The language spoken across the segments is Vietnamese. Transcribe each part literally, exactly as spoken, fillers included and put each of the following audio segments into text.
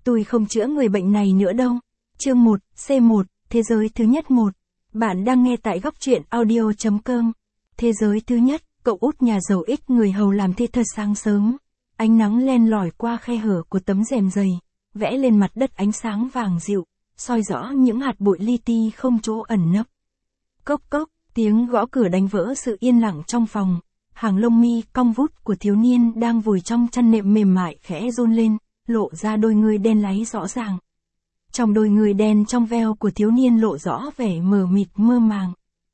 Tôi không chữa người bệnh này nữa đâu. Chương một, C một, Thế giới thứ nhất một. Bạn đang nghe tại góc truyện audio chấm com. Thế giới thứ nhất, cậu út nhà giàu ít người hầu làm thi thật sáng sớm. Ánh nắng len lỏi qua khe hở của tấm rèm dày, vẽ lên mặt đất ánh sáng vàng dịu, soi rõ những hạt bụi li ti không chỗ ẩn nấp. Cốc cốc, tiếng gõ cửa đánh vỡ sự yên lặng trong phòng. Hàng lông mi cong vút của thiếu niên đang vùi trong chăn nệm mềm mại khẽ run lên, lộ ra đôi người đen láy rõ ràng. Trong đôi người đen trong veo của thiếu niên lộ rõ vẻ mờ mịt mơ màng.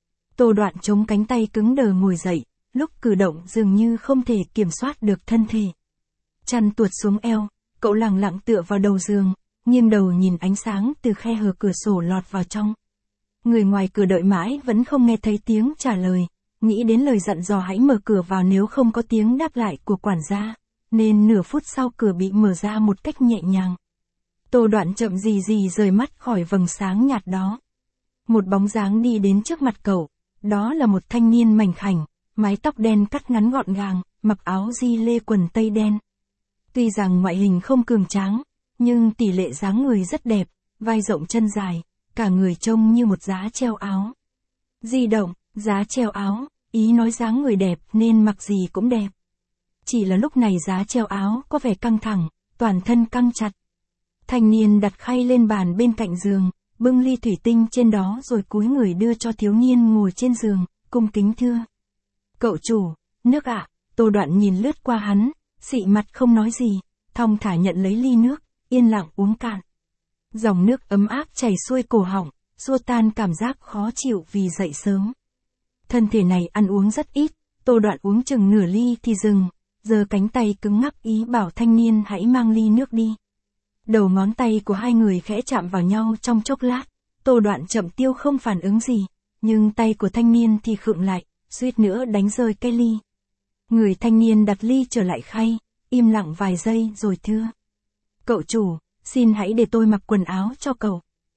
Tô Đoạn chống cánh tay cứng đờ ngồi dậy, lúc cử động dường như không thể kiểm soát được thân thể. Chăn tuột xuống eo, cậu lặng lặng tựa vào đầu giường, nghiêng đầu nhìn ánh sáng từ khe hở cửa sổ lọt vào trong. Người ngoài cửa đợi mãi vẫn không nghe thấy tiếng trả lời, nghĩ đến lời dặn dò hãy mở cửa vào nếu không có tiếng đáp lại của quản gia, nên nửa phút sau cửa bị mở ra một cách nhẹ nhàng. Tô Đoạn chậm gì gì rời mắt khỏi vầng sáng nhạt đó. Một bóng dáng đi đến trước mặt cậu, đó là một thanh niên mảnh khảnh, mái tóc đen cắt ngắn gọn gàng, mặc áo gi lê quần tây đen. Tuy rằng ngoại hình không cường tráng, nhưng tỷ lệ dáng người rất đẹp, vai rộng chân dài, cả người trông như một giá treo áo. Di động, giá treo áo, ý nói dáng người đẹp nên mặc gì cũng đẹp. Chỉ là lúc này giá treo áo có vẻ căng thẳng, toàn thân căng chặt. Thanh niên đặt khay lên bàn bên cạnh giường, bưng ly thủy tinh trên đó rồi cúi người đưa cho thiếu niên ngồi trên giường, cung kính thưa. Cậu chủ, nước ạ. Tô Đoạn nhìn lướt qua hắn, xị mặt không nói gì, thong thả nhận lấy ly nước, yên lặng uống cạn. Dòng nước ấm áp chảy xuôi cổ họng, xua tan cảm giác khó chịu vì dậy sớm. Thân thể này ăn uống rất ít, Tô Đoạn uống chừng nửa ly thì dừng, giơ cánh tay cứng ngắc ý bảo thanh niên hãy mang ly nước đi. Đầu ngón tay của hai người khẽ chạm vào nhau trong chốc lát, Tô Đoạn chậm tiêu không phản ứng gì, nhưng tay của thanh niên thì khựng lại, suýt nữa đánh rơi cái ly. Người thanh niên đặt ly trở lại khay, im lặng vài giây rồi thưa. Cậu chủ, xin hãy để tôi mặc quần áo cho cậu.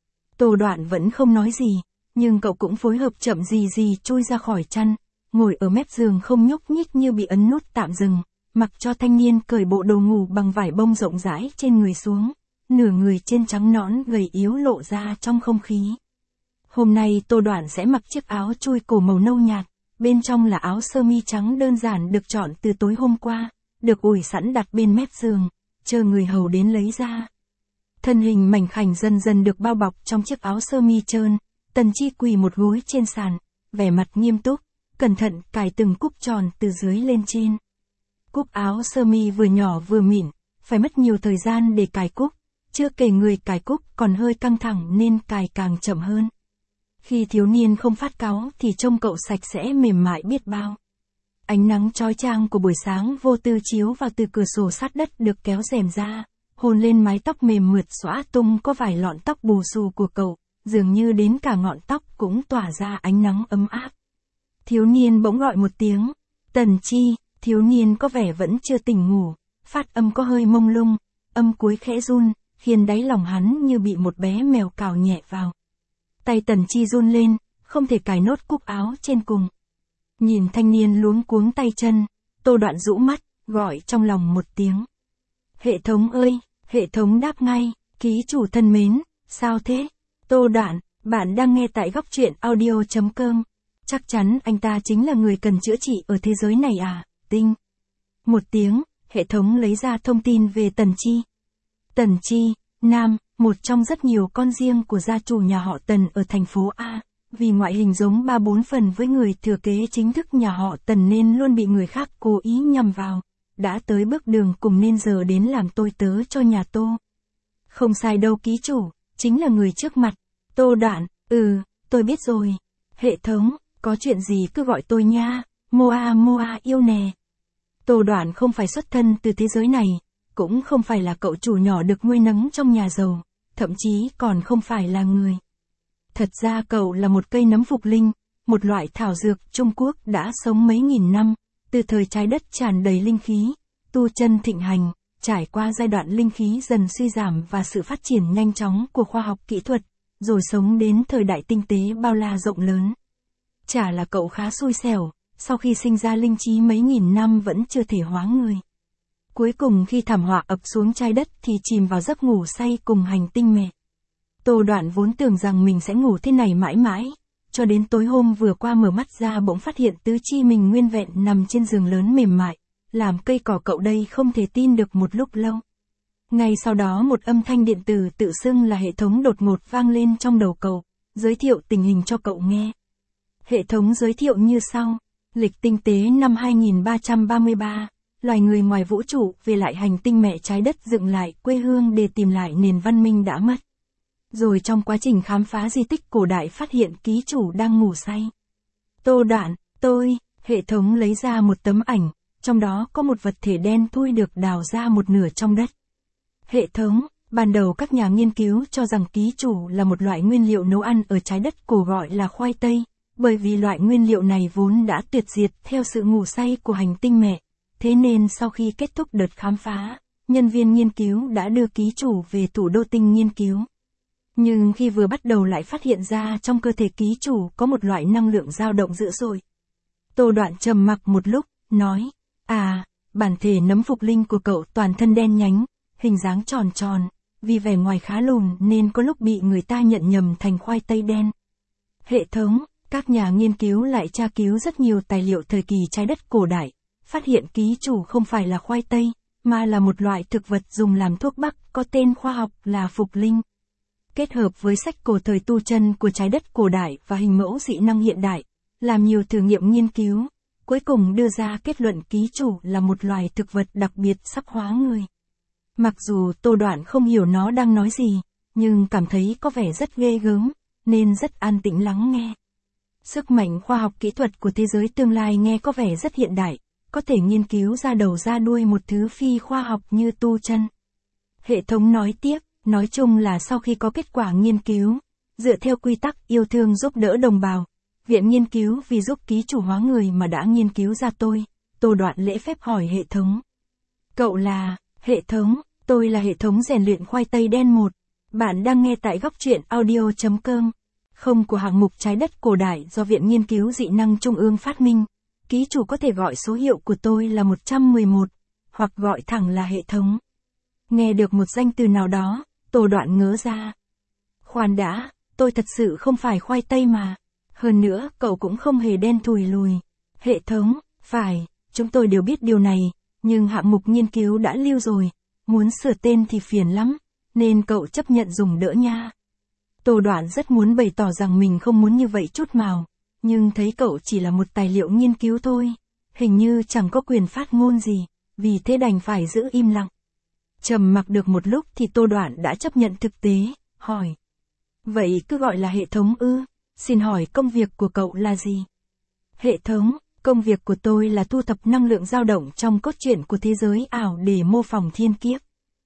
Tô Đoạn vẫn không nói gì, nhưng cậu cũng phối hợp chậm gì gì chui ra khỏi chăn, ngồi ở mép giường không nhúc nhích như bị ấn nút tạm dừng, mặc cho thanh niên cởi bộ đồ ngủ bằng vải bông rộng rãi trên người xuống, nửa người trên trắng nõn gầy yếu lộ ra trong không khí. Hôm nay Tô Đoạn sẽ mặc chiếc áo chui cổ màu nâu nhạt, bên trong là áo sơ mi trắng đơn giản được chọn từ tối hôm qua, được ủi sẵn đặt bên mép giường, chờ người hầu đến lấy ra. Thân hình mảnh khảnh dần dần được bao bọc trong chiếc áo sơ mi trơn, Tần Chi quỳ một gối trên sàn, vẻ mặt nghiêm túc, cẩn thận cài từng cúc tròn từ dưới lên trên. Cúc áo sơ mi vừa nhỏ vừa mịn, phải mất nhiều thời gian để cài cúc, chưa kể người cài cúc còn hơi căng thẳng nên cài càng chậm hơn. Khi thiếu niên không phát cáu thì trông cậu sạch sẽ mềm mại biết bao. Ánh nắng chói chang của buổi sáng vô tư chiếu vào từ cửa sổ sát đất được kéo rèm ra, hôn lên mái tóc mềm mượt xõa tung có vài lọn tóc bù xù của cậu, dường như đến cả ngọn tóc cũng tỏa ra ánh nắng ấm áp. Thiếu niên bỗng gọi một tiếng, Tần Chi. Thiếu niên có vẻ vẫn chưa tỉnh ngủ, phát âm có hơi mông lung, âm cuối khẽ run, khiến đáy lòng hắn như bị một bé mèo cào nhẹ vào. Tay Tần Chi run lên, không thể cài nốt cúc áo trên cùng. Nhìn thanh niên luống cuống tay chân, Tô Đoạn rũ mắt, gọi trong lòng một tiếng. Hệ thống ơi, hệ thống đáp ngay, ký chủ thân mến, sao thế? Tô Đoạn, bạn đang nghe tại góc truyện audio chấm com. Chắc chắn anh ta chính là người cần chữa trị ở thế giới này à? Tinh. Một tiếng, hệ thống lấy ra thông tin về Tần Chi. Tần Chi, nam, một trong rất nhiều con riêng của gia chủ nhà họ Tần ở thành phố A, vì ngoại hình giống ba bốn phần với người thừa kế chính thức nhà họ Tần nên luôn bị người khác cố ý nhầm vào, đã tới bước đường cùng nên giờ đến làm tôi tớ cho nhà Tô. Không sai đâu ký chủ, chính là người trước mặt. Tô Đoạn, ừ, tôi biết rồi. Hệ thống, có chuyện gì cứ gọi tôi nha. Moa Moa yêu nè. Tô Đoạn không phải xuất thân từ thế giới này, cũng không phải là cậu chủ nhỏ được nuôi nấng trong nhà giàu, thậm chí còn không phải là người. Thật ra cậu là một cây nấm phục linh, một loại thảo dược Trung Quốc đã sống mấy nghìn năm, từ thời trái đất tràn đầy linh khí, tu chân thịnh hành, trải qua giai đoạn linh khí dần suy giảm và sự phát triển nhanh chóng của khoa học kỹ thuật, rồi sống đến thời đại tinh tế bao la rộng lớn. Chả là cậu khá xui xẻo, sau khi sinh ra linh trí mấy nghìn năm vẫn chưa thể hóa người. Cuối cùng khi thảm họa ập xuống trái đất thì chìm vào giấc ngủ say cùng hành tinh mẹ. Tô Đoạn vốn tưởng rằng mình sẽ ngủ thế này mãi mãi, cho đến tối hôm vừa qua mở mắt ra bỗng phát hiện tứ chi mình nguyên vẹn nằm trên giường lớn mềm mại, làm cây cỏ cậu đây không thể tin được một lúc lâu. Ngay sau đó một âm thanh điện tử tự xưng là hệ thống đột ngột vang lên trong đầu cậu, giới thiệu tình hình cho cậu nghe. Hệ thống giới thiệu như sau: lịch tinh tế năm hai nghìn ba trăm ba mươi ba, loài người ngoài vũ trụ về lại hành tinh mẹ trái đất dựng lại quê hương để tìm lại nền văn minh đã mất. Rồi trong quá trình khám phá di tích cổ đại phát hiện ký chủ đang ngủ say. Tô Đoạn, tôi, hệ thống lấy ra một tấm ảnh, trong đó có một vật thể đen thui được đào ra một nửa trong đất. Hệ thống, ban đầu các nhà nghiên cứu cho rằng ký chủ là một loại nguyên liệu nấu ăn ở trái đất cổ gọi là khoai tây, bởi vì loại nguyên liệu này vốn đã tuyệt diệt theo sự ngủ say của hành tinh mẹ. Thế nên sau khi kết thúc đợt khám phá, nhân viên nghiên cứu đã đưa ký chủ về thủ đô tinh nghiên cứu. Nhưng khi vừa bắt đầu lại phát hiện ra trong cơ thể ký chủ có một loại năng lượng dao động dữ dội. Tô Đoạn trầm mặc một lúc, nói, à, bản thể nấm phục linh của cậu toàn thân đen nhánh, hình dáng tròn tròn, vì vẻ ngoài khá lùn nên có lúc bị người ta nhận nhầm thành khoai tây đen. Hệ thống, các nhà nghiên cứu lại tra cứu rất nhiều tài liệu thời kỳ trái đất cổ đại, phát hiện ký chủ không phải là khoai tây, mà là một loại thực vật dùng làm thuốc bắc có tên khoa học là phục linh. Kết hợp với sách cổ thời tu chân của trái đất cổ đại và hình mẫu dị năng hiện đại, làm nhiều thử nghiệm nghiên cứu, cuối cùng đưa ra kết luận ký chủ là một loài thực vật đặc biệt sắp hóa người. Mặc dù Tô Đoạn không hiểu nó đang nói gì, nhưng cảm thấy có vẻ rất ghê gớm, nên rất an tĩnh lắng nghe. Sức mạnh khoa học kỹ thuật của thế giới tương lai nghe có vẻ rất hiện đại, có thể nghiên cứu ra đầu ra đuôi một thứ phi khoa học như tu chân. Hệ thống nói tiếp, nói chung là sau khi có kết quả nghiên cứu, dựa theo quy tắc yêu thương giúp đỡ đồng bào, viện nghiên cứu vì giúp ký chủ hóa người mà đã nghiên cứu ra tôi. Tô Đoạn lễ phép hỏi hệ thống. Cậu là, hệ thống, tôi là hệ thống rèn luyện khoai tây đen một. Bạn đang nghe tại góc truyện audio chấm com, không của hạng mục trái đất cổ đại do Viện Nghiên cứu Dị năng Trung ương phát minh. Ký chủ có thể gọi số hiệu của tôi là một trăm mười một, hoặc gọi thẳng là hệ thống. Nghe được một danh từ nào đó, Tô Đoạn ngớ ra. Khoan đã, tôi thật sự không phải khoai tây mà. Hơn nữa, cậu cũng không hề đen thùi lùi. Hệ thống, phải, chúng tôi đều biết điều này, nhưng hạng mục nghiên cứu đã lưu rồi, muốn sửa tên thì phiền lắm, nên cậu chấp nhận dùng đỡ nha. Tô Đoạn rất muốn bày tỏ rằng mình không muốn như vậy chút nào, nhưng thấy cậu chỉ là một tài liệu nghiên cứu thôi, hình như chẳng có quyền phát ngôn gì, vì thế đành phải giữ im lặng. Trầm mặc được một lúc thì Tô Đoạn đã chấp nhận thực tế, hỏi. Vậy cứ gọi là hệ thống ư, xin hỏi công việc của cậu là gì? Hệ thống, công việc của tôi là thu thập năng lượng dao động trong cốt truyện của thế giới ảo để mô phỏng thiên kiếp.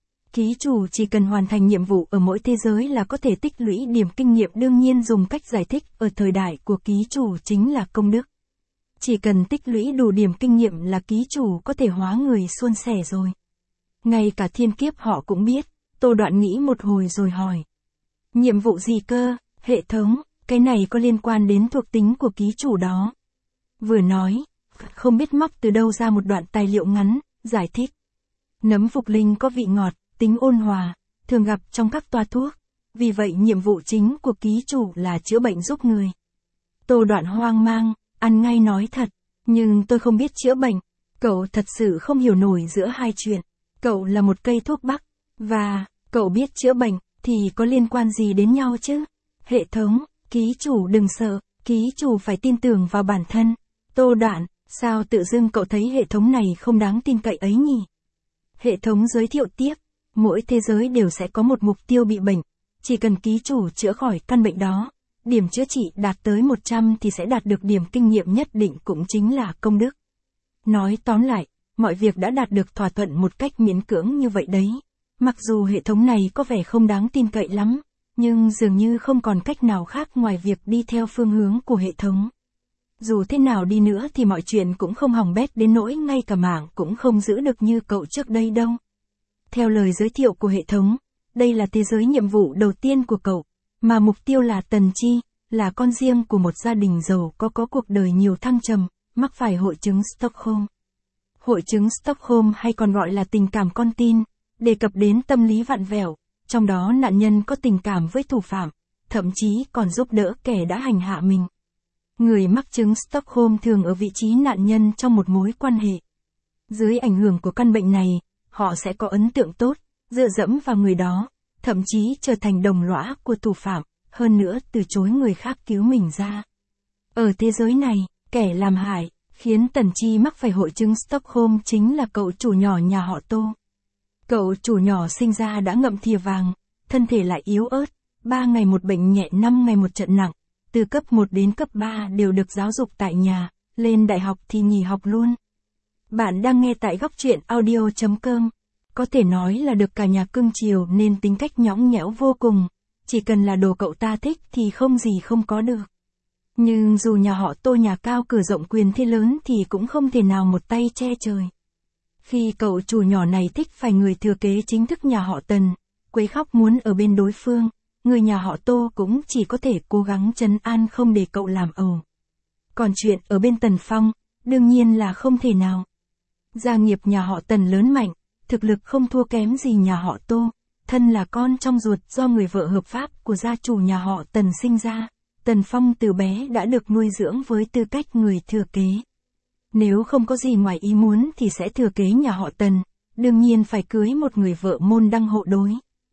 Ký chủ chỉ cần hoàn thành nhiệm vụ ở mỗi thế giới là có thể tích lũy điểm kinh nghiệm, đương nhiên dùng cách giải thích ở thời đại của ký chủ chính là công đức. Chỉ cần tích lũy đủ điểm kinh nghiệm là ký chủ có thể hóa người suôn sẻ rồi. Ngay cả thiên kiếp họ cũng biết, Tô Đoạn nghĩ một hồi rồi hỏi. Nhiệm vụ gì cơ, hệ thống, cái này có liên quan đến thuộc tính của ký chủ đó. Vừa nói, không biết móc từ đâu ra một đoạn tài liệu ngắn, giải thích. Nấm phục linh có vị ngọt, tính ôn hòa, thường gặp trong các toa thuốc. Vì vậy nhiệm vụ chính của ký chủ là chữa bệnh giúp người. Tô Đoạn hoang mang, ăn ngay nói thật, nhưng tôi không biết chữa bệnh. Cậu thật sự không hiểu nổi giữa hai chuyện. Cậu là một cây thuốc bắc, và, cậu biết chữa bệnh, thì có liên quan gì đến nhau chứ? Hệ thống, ký chủ đừng sợ, ký chủ phải tin tưởng vào bản thân. Tô Đoạn, sao tự dưng cậu thấy hệ thống này không đáng tin cậy ấy nhỉ? Hệ thống giới thiệu tiếp, mỗi thế giới đều sẽ có một mục tiêu bị bệnh, chỉ cần ký chủ chữa khỏi căn bệnh đó, điểm chữa trị đạt tới một trăm thì sẽ đạt được điểm kinh nghiệm nhất định, cũng chính là công đức. Nói tóm lại, mọi việc đã đạt được thỏa thuận một cách miễn cưỡng như vậy đấy. Mặc dù hệ thống này có vẻ không đáng tin cậy lắm, nhưng dường như không còn cách nào khác ngoài việc đi theo phương hướng của hệ thống. Dù thế nào đi nữa thì mọi chuyện cũng không hỏng bét đến nỗi ngay cả mạng cũng không giữ được như cậu trước đây đâu. Theo lời giới thiệu của hệ thống, đây là thế giới nhiệm vụ đầu tiên của cậu, mà mục tiêu là Tần Chi, là con riêng của một gia đình giàu có có cuộc đời nhiều thăng trầm, mắc phải hội chứng Stockholm. Hội chứng Stockholm hay còn gọi là tình cảm con tin, đề cập đến tâm lý vặn vẹo, trong đó nạn nhân có tình cảm với thủ phạm, thậm chí còn giúp đỡ kẻ đã hành hạ mình. Người mắc chứng Stockholm thường ở vị trí nạn nhân trong một mối quan hệ. Dưới ảnh hưởng của căn bệnh này, họ sẽ có ấn tượng tốt, dựa dẫm vào người đó, thậm chí trở thành đồng lõa của thủ phạm, hơn nữa từ chối người khác cứu mình ra. Ở thế giới này, kẻ làm hại, khiến Tần Chi mắc phải hội chứng Stockholm chính là cậu chủ nhỏ nhà họ Tô. Cậu chủ nhỏ sinh ra đã ngậm thìa vàng, thân thể lại yếu ớt, ba ngày một bệnh nhẹ năm ngày một trận nặng, từ cấp một đến cấp ba đều được giáo dục tại nhà, lên đại học thì nghỉ học luôn. Bạn đang nghe tại góc truyện audio chấm com. Có thể nói là được cả nhà cưng chiều nên tính cách nhõng nhẽo vô cùng, chỉ cần là đồ cậu ta thích thì không gì không có được. Nhưng dù nhà họ Tô nhà cao cửa rộng quyền thế lớn thì cũng không thể nào một tay che trời. Khi cậu chủ nhỏ này thích phải người thừa kế chính thức nhà họ Tần, quấy khóc muốn ở bên đối phương, người nhà họ Tô cũng chỉ có thể cố gắng trấn an không để cậu làm ẩu. Còn chuyện ở bên Tần Phong, đương nhiên là không thể nào. Gia nghiệp nhà họ Tần lớn mạnh, thực lực không thua kém gì nhà họ Tô, thân là con trong ruột do người vợ hợp pháp của gia chủ nhà họ Tần sinh ra, Tần Phong từ bé đã được nuôi dưỡng với tư cách người thừa kế. Nếu không có gì ngoài ý muốn thì sẽ thừa kế nhà họ Tần, đương nhiên phải cưới một người vợ môn đăng hộ đối.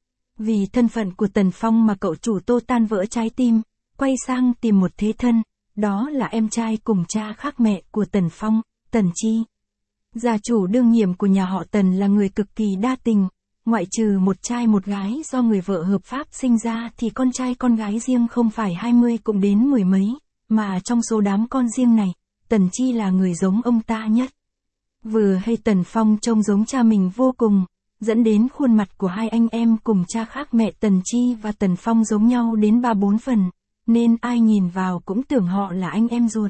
Vì thân phận của Tần Phong mà cậu chủ Tô tan vỡ trái tim, quay sang tìm một thế thân, đó là em trai cùng cha khác mẹ của Tần Phong, Tần Chi. Gia chủ đương nhiệm của nhà họ Tần là người cực kỳ đa tình, ngoại trừ một trai một gái do người vợ hợp pháp sinh ra thì con trai con gái riêng không phải hai mươi cũng đến mười mấy, mà trong số đám con riêng này, Tần Chi là người giống ông ta nhất. Vừa hay Tần Phong trông giống cha mình vô cùng, dẫn đến khuôn mặt của hai anh em cùng cha khác mẹ Tần Chi và Tần Phong giống nhau đến ba bốn phần, nên ai nhìn vào cũng tưởng họ là anh em ruột.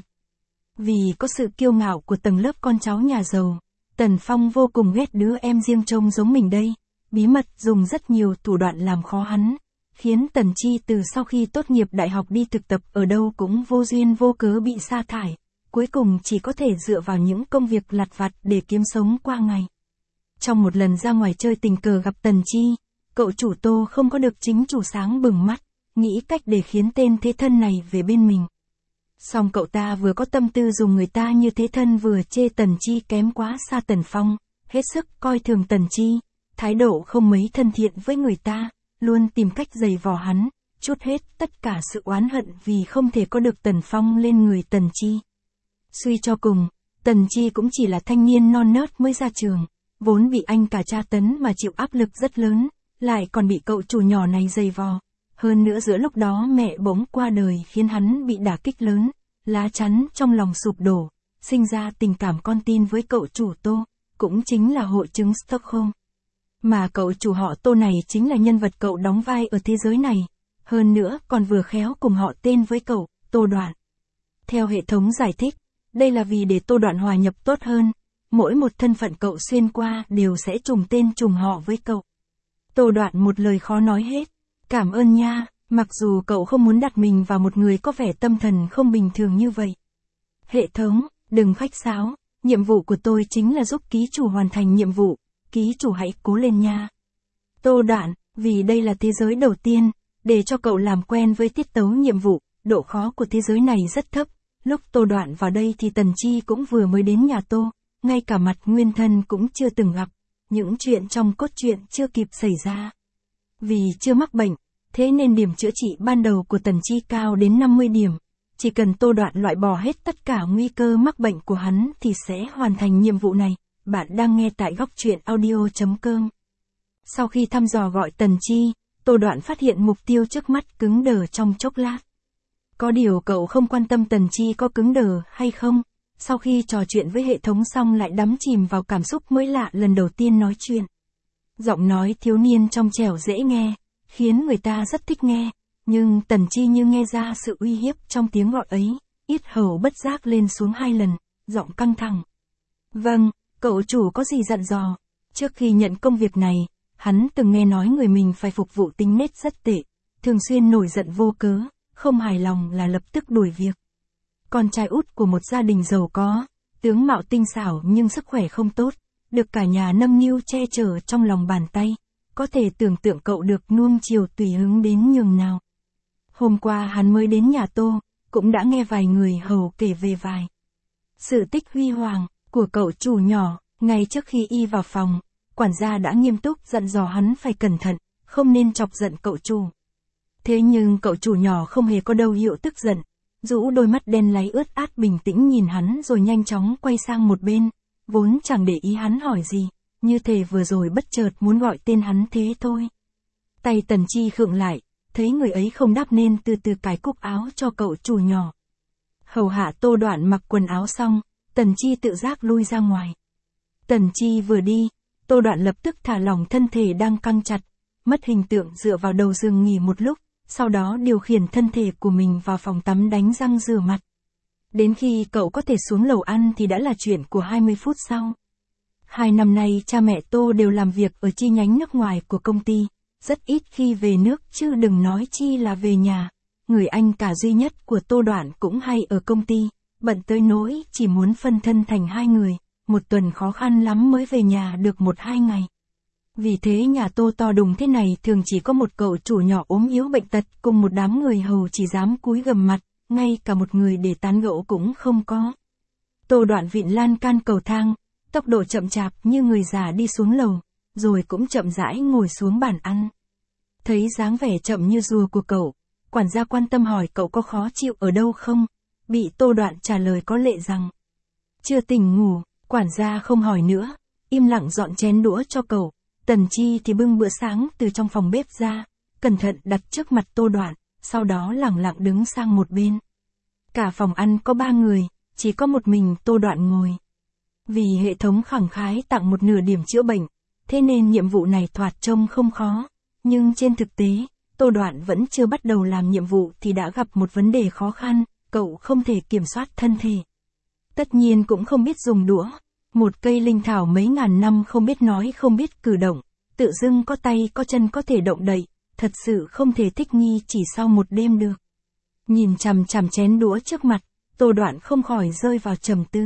Vì có sự kiêu ngạo của tầng lớp con cháu nhà giàu, Tần Phong vô cùng ghét đứa em riêng trông giống mình đây, bí mật dùng rất nhiều thủ đoạn làm khó hắn, khiến Tần Chi từ sau khi tốt nghiệp đại học đi thực tập ở đâu cũng vô duyên vô cớ bị sa thải, cuối cùng chỉ có thể dựa vào những công việc lặt vặt để kiếm sống qua ngày. Trong một lần ra ngoài chơi tình cờ gặp Tần Chi, cậu chủ Tô không có được chính chủ sáng bừng mắt, nghĩ cách để khiến tên thế thân này về bên mình. Song cậu ta vừa có tâm tư dùng người ta như thế thân vừa chê Tần Chi kém quá xa Tần Phong, hết sức coi thường Tần Chi, thái độ không mấy thân thiện với người ta, luôn tìm cách giày vò hắn, trút hết tất cả sự oán hận vì không thể có được Tần Phong lên người Tần Chi. Suy cho cùng, Tần Chi cũng chỉ là thanh niên non nớt mới ra trường, vốn bị anh cả tra tấn mà chịu áp lực rất lớn, lại còn bị cậu chủ nhỏ này giày vò. Hơn nữa giữa lúc đó mẹ bỗng qua đời khiến hắn bị đả kích lớn, lá chắn trong lòng sụp đổ, sinh ra tình cảm con tin với cậu chủ Tô, cũng chính là hội chứng Stockholm. Mà cậu chủ họ Tô này chính là nhân vật cậu đóng vai ở thế giới này, hơn nữa còn vừa khéo cùng họ tên với cậu, Tô Đoạn. Theo hệ thống giải thích, đây là vì để Tô Đoạn hòa nhập tốt hơn, mỗi một thân phận cậu xuyên qua đều sẽ trùng tên trùng họ với cậu. Tô Đoạn một lời khó nói hết, cảm ơn nha, mặc dù cậu không muốn đặt mình vào một người có vẻ tâm thần không bình thường như vậy. Hệ thống, đừng khách sáo, nhiệm vụ của tôi chính là giúp ký chủ hoàn thành nhiệm vụ, ký chủ hãy cố lên nha. Tô Đoạn, vì đây là thế giới đầu tiên, để cho cậu làm quen với tiết tấu nhiệm vụ, độ khó của thế giới này rất thấp. Lúc Tô Đoạn vào đây thì Tần Chi cũng vừa mới đến nhà Tô, ngay cả mặt nguyên thân cũng chưa từng gặp, những chuyện trong cốt truyện chưa kịp xảy ra. Vì chưa mắc bệnh, thế nên điểm chữa trị ban đầu của Tần Chi cao đến năm mươi điểm, chỉ cần Tô Đoạn loại bỏ hết tất cả nguy cơ mắc bệnh của hắn thì sẽ hoàn thành nhiệm vụ này. Bạn đang nghe tại góc truyện audio chấm com. Sau khi thăm dò gọi Tần Chi, Tô Đoạn phát hiện mục tiêu trước mắt cứng đờ trong chốc lát. Có điều cậu không quan tâm Tần Chi có cứng đờ hay không, sau khi trò chuyện với hệ thống xong lại đắm chìm vào cảm xúc mới lạ lần đầu tiên nói chuyện. Giọng nói thiếu niên trong trẻo dễ nghe, khiến người ta rất thích nghe, nhưng Tần Chi như nghe ra sự uy hiếp trong tiếng gọi ấy, yết hầu bất giác lên xuống hai lần, giọng căng thẳng. Vâng, cậu chủ có gì dặn dò? Trước khi nhận công việc này, hắn từng nghe nói người mình phải phục vụ tính nết rất tệ, thường xuyên nổi giận vô cớ, không hài lòng là lập tức đuổi việc. Con trai út của một gia đình giàu có, tướng mạo tinh xảo nhưng sức khỏe không tốt, được cả nhà nâng niu che chở trong lòng bàn tay, có thể tưởng tượng cậu được nuông chiều tùy hứng đến nhường nào. Hôm qua hắn mới đến nhà Tô, cũng đã nghe vài người hầu kể về vài sự tích huy hoàng của cậu chủ nhỏ. Ngay trước khi y vào phòng, quản gia đã nghiêm túc dặn dò hắn phải cẩn thận, không nên chọc giận cậu chủ. Thế nhưng cậu chủ nhỏ không hề có dấu hiệu tức giận, rũ đôi mắt đen láy ướt át bình tĩnh nhìn hắn rồi nhanh chóng quay sang một bên, vốn chẳng để ý hắn hỏi gì, như thể vừa rồi bất chợt muốn gọi tên hắn thế thôi. Tay Tần Chi khựng lại, thấy người ấy không đáp nên từ từ cài cúc áo cho cậu chủ nhỏ. Hầu hạ Tô Đoạn mặc quần áo xong, Tần Chi tự giác lui ra ngoài. Tần Chi vừa đi, Tô Đoạn lập tức thả lỏng thân thể đang căng chặt, mất hình tượng dựa vào đầu giường nghỉ một lúc, sau đó điều khiển thân thể của mình vào phòng tắm đánh răng rửa mặt. Đến khi cậu có thể xuống lầu ăn thì đã là chuyện của hai mươi phút sau. Hai năm nay cha mẹ Tô đều làm việc ở chi nhánh nước ngoài của công ty, rất ít khi về nước chứ đừng nói chi là về nhà. Người anh cả duy nhất của Tô Đoạn cũng hay ở công ty, bận tới nỗi chỉ muốn phân thân thành hai người, một tuần khó khăn lắm mới về nhà được một hai ngày. Vì thế nhà Tô to đùng thế này thường chỉ có một cậu chủ nhỏ ốm yếu bệnh tật cùng một đám người hầu chỉ dám cúi gằm mặt, ngay cả một người để tán gẫu cũng không có. Tô Đoạn vịn lan can cầu thang, tốc độ chậm chạp như người già đi xuống lầu, rồi cũng chậm rãi ngồi xuống bàn ăn. Thấy dáng vẻ chậm như rùa của cậu, quản gia quan tâm hỏi cậu có khó chịu ở đâu không, bị Tô Đoạn trả lời có lệ rằng chưa tỉnh ngủ. Quản gia không hỏi nữa, im lặng dọn chén đũa cho cậu. Tần Chi thì bưng bữa sáng từ trong phòng bếp ra, cẩn thận đặt trước mặt Tô Đoạn, sau đó lẳng lặng đứng sang một bên. Cả phòng ăn có ba người, chỉ có một mình Tô Đoạn ngồi. Vì hệ thống khẳng khái tặng một nửa điểm chữa bệnh, thế nên nhiệm vụ này thoạt trông không khó, nhưng trên thực tế, Tô Đoạn vẫn chưa bắt đầu làm nhiệm vụ thì đã gặp một vấn đề khó khăn, cậu không thể kiểm soát thân thể. Tất nhiên cũng không biết dùng đũa, một cây linh thảo mấy ngàn năm không biết nói không biết cử động, tự dưng có tay có chân có thể động đậy, thật sự không thể thích nghi chỉ sau một đêm được. Nhìn chằm chằm chén đũa trước mặt, Tô Đoạn không khỏi rơi vào trầm tư.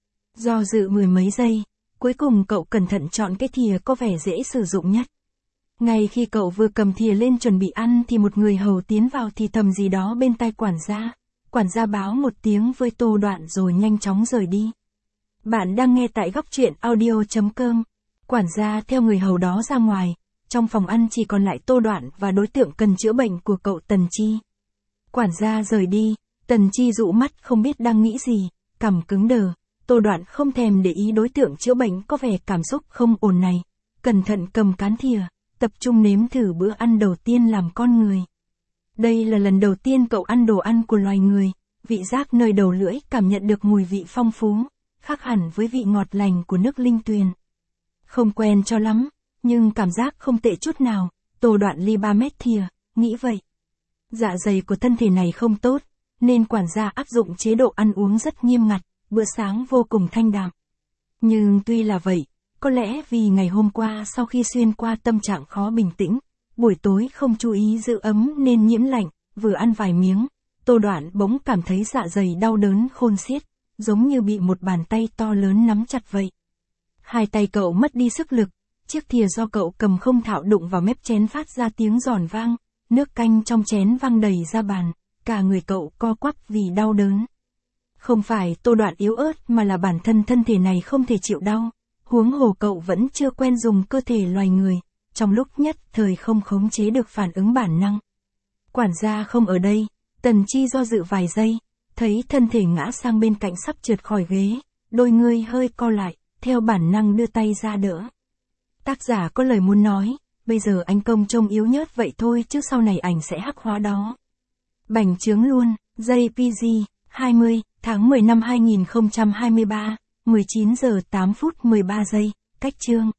Do dự mười mấy giây, cuối cùng cậu cẩn thận chọn cái thìa có vẻ dễ sử dụng nhất. Ngay khi cậu vừa cầm thìa lên chuẩn bị ăn thì một người hầu tiến vào thì thầm gì đó bên tai quản gia. Quản gia báo một tiếng với Tô Đoạn rồi nhanh chóng rời đi. Bạn đang nghe tại góc truyện audio chấm com. Quản gia theo người hầu đó ra ngoài, trong phòng ăn chỉ còn lại Tô Đoạn và đối tượng cần chữa bệnh của cậu Tần Chi. Quản gia rời đi, Tần Chi dụ mắt không biết đang nghĩ gì, cằm cứng đờ. Tô Đoạn không thèm để ý đối tượng chữa bệnh có vẻ cảm xúc không ổn này, cẩn thận cầm cán thìa, tập trung nếm thử bữa ăn đầu tiên làm con người. Đây là lần đầu tiên cậu ăn đồ ăn của loài người, vị giác nơi đầu lưỡi cảm nhận được mùi vị phong phú, khác hẳn với vị ngọt lành của nước linh tuyền. Không quen cho lắm, nhưng cảm giác không tệ chút nào, Tô Đoạn ly ba mét thìa, nghĩ vậy. Dạ dày của thân thể này không tốt, nên quản gia áp dụng chế độ ăn uống rất nghiêm ngặt, bữa sáng vô cùng thanh đạm. Nhưng tuy là vậy, có lẽ vì ngày hôm qua sau khi xuyên qua tâm trạng khó bình tĩnh, buổi tối không chú ý giữ ấm nên nhiễm lạnh, vừa ăn vài miếng, Tô Đoạn bỗng cảm thấy dạ dày đau đớn khôn xiết, giống như bị một bàn tay to lớn nắm chặt vậy. Hai tay cậu mất đi sức lực, chiếc thìa do cậu cầm không thạo đụng vào mép chén phát ra tiếng giòn vang, nước canh trong chén văng đầy ra bàn, cả người cậu co quắp vì đau đớn. Không phải Tô Đoạn yếu ớt mà là bản thân thân thể này không thể chịu đau, huống hồ cậu vẫn chưa quen dùng cơ thể loài người, trong lúc nhất thời không khống chế được phản ứng bản năng. Quản gia không ở đây, Tần Chi do dự vài giây, thấy thân thể ngã sang bên cạnh sắp trượt khỏi ghế, đôi ngươi hơi co lại, theo bản năng đưa tay ra đỡ. Tác giả có lời muốn nói, bây giờ anh công trông yếu nhớt vậy thôi chứ sau này ảnh sẽ hắc hóa đó. Bành trướng luôn, jê pê giê, hai mươi, tháng mười năm hai nghìn không trăm hai mươi ba, mười chín giờ tám phút mười ba giây, cách chương.